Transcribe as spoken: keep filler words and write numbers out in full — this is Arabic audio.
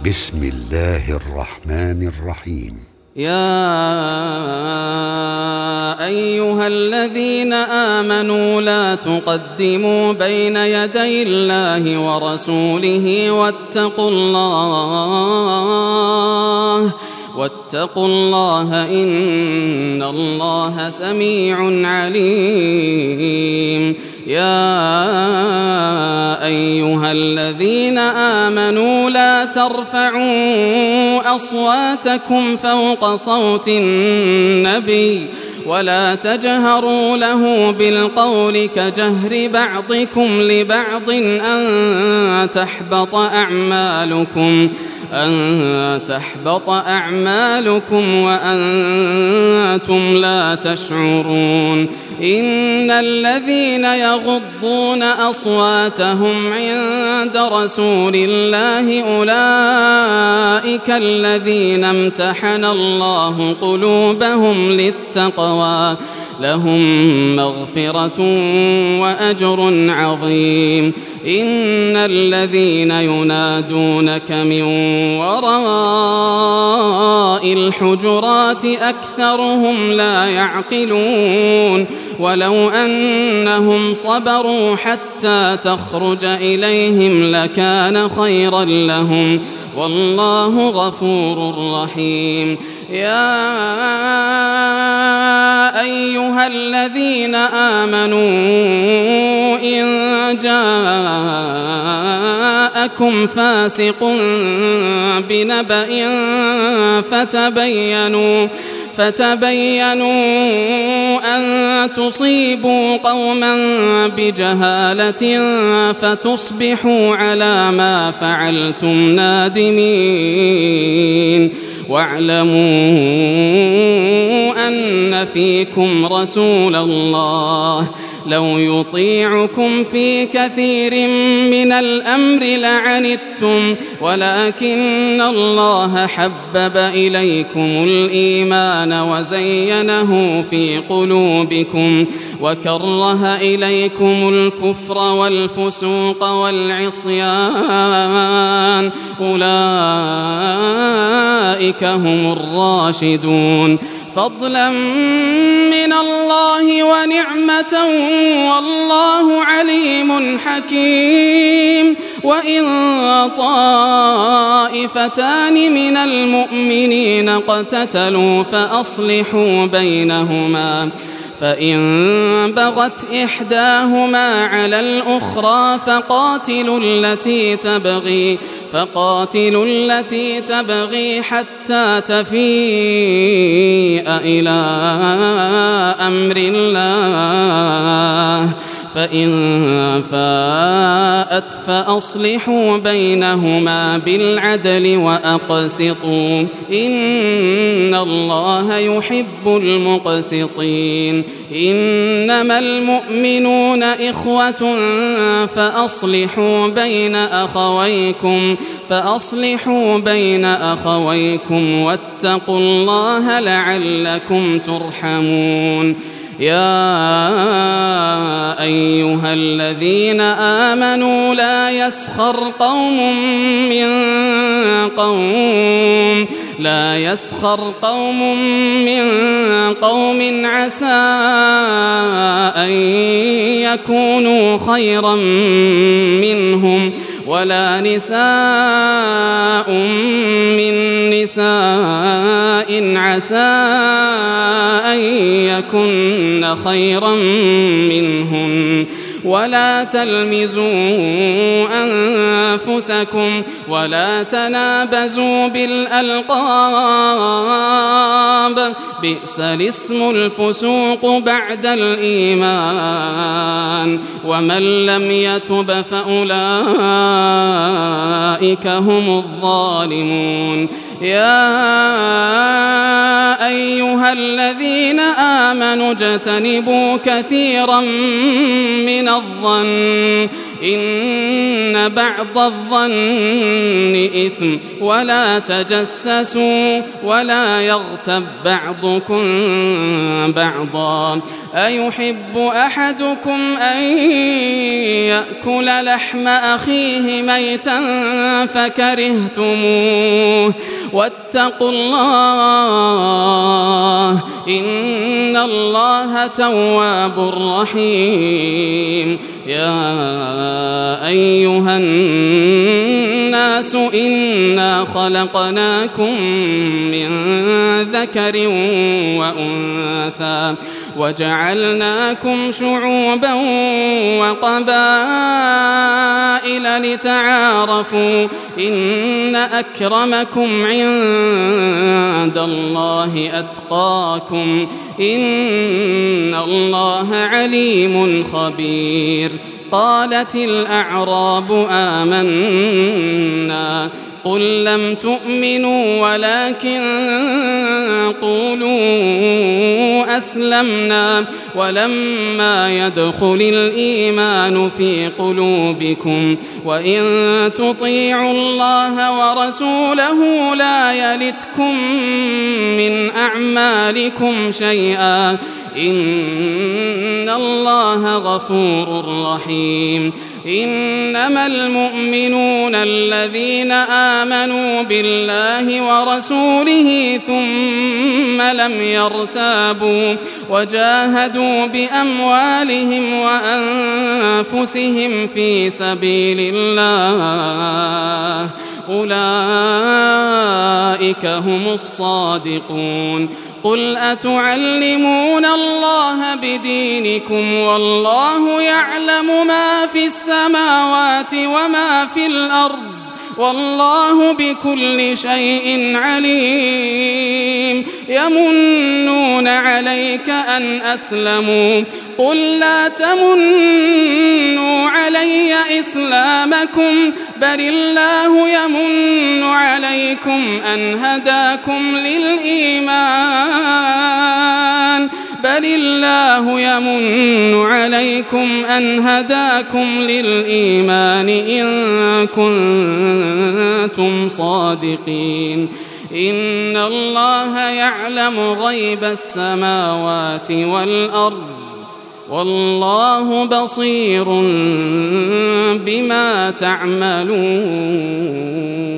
بسم الله الرحمن الرحيم. يا أيها الذين آمنوا لا تقدموا بين يدي الله ورسوله واتقوا الله واتقوا الله إن الله سميع عليم. يا أيها الذين آمنوا لا ترفعوا أصواتكم فوق صوت النبي ولا تجهروا له بالقول كجهر بعضكم لبعض أن تحبط أعمالكم أن تحبط أعمالكم وأنتم لا تشعرون. إن الذين يغضون أصواتهم عند رسول الله أولئك الذين امتحن الله قلوبهم للتقوى لهم مغفرة وأجر عظيم. إن الذين ينادونك من وراء الحجرات أكثرهم لا يعقلون. ولو أنهم صبروا حتى تخرج إليهم لكان خيرا لهم والله غفور رحيم. يا أيها الذين آمنوا إن جاءكم فاسق بنبأ فتبينوا فتبينوا أن تصيبوا قوما بجهالة فتصبحوا على ما فعلتم نادمين. واعلموا أن فيكم رسول الله لو يطيعكم في كثير من الأمر لعنتم ولكن الله حبب إليكم الإيمان وزينه في قلوبكم وكره إليكم الكفر والفسوق والعصيان أولئك هم الراشدون فضلا من الله ونعمة والله عليم حكيم. وإن طائفتان من المؤمنين اقتتلوا فأصلحوا بينهما فإن بغت إحداهما على الأخرى فقاتلوا التي تبغي فقاتلوا التي تبغي حتى تفيء إلى أمر الله فإن فاءت فأصلحوا بينهما بالعدل وأقسطوا إن الله يحب المقسطين. إنما المؤمنون إخوة فأصلحوا بين أخويكم فأصلحوا بين أخويكم واتقوا الله لعلكم ترحمون. يا أيها الذين آمنوا لا يسخر قوم من قوم لا يسخر قوم من قوم عسى أن يكونوا خيرا منهم ولا نساء من نساء عسى أن يكن خيرا منهن ولا تلمزوا أنفسكم ولا تنابزوا بالألقاب بئس الاسم الفسوق بعد الإيمان ومن لم يتب فأولئك هم الظالمون. يا أيها الذين آمنوا اجتنبوا كثيرا من الظن إن بعض الظن إثم ولا تجسسوا ولا يغتب بعضكم بعضا أيحب أحدكم أن يأكل لحم أخيه ميتا فكرهتموه واتقوا الله إن الله تواب رحيم يا أيها الناس إنا خلقناكم من ذكر وأنثى وجعلناكم شعوبا وقبائل لتعارفوا إن أكرمكم عند الله أتقاكم إن الله عليم خبير قالت الأعراب آمنا قل لم تؤمنوا ولكن قولوا أسلمنا ولما يدخل الإيمان في قلوبكم وإن تطيعوا الله ورسوله لا يلتكم من أعمالكم شيئا إن الله غفور رحيم إنما المؤمنون الذين آمنوا بالله ورسوله ثم لم يرتابوا وجاهدوا بأموالهم وأنفسهم في سبيل الله أولئك هم الصادقون قل أتعلمون الله بدينكم والله يعلم ما في السماوات وما في الأرض والله بكل شيء عليم يمنون عليك أن أسلموا قل لا تمنوا علي إسلامكم بل الله يمن عليكم أن هداكم للإيمان بل الله يمن عليكم أن هداكم للإيمان إن كنتم صادقين إن الله يعلم غيب السماوات والأرض والله بصير بما تعملون.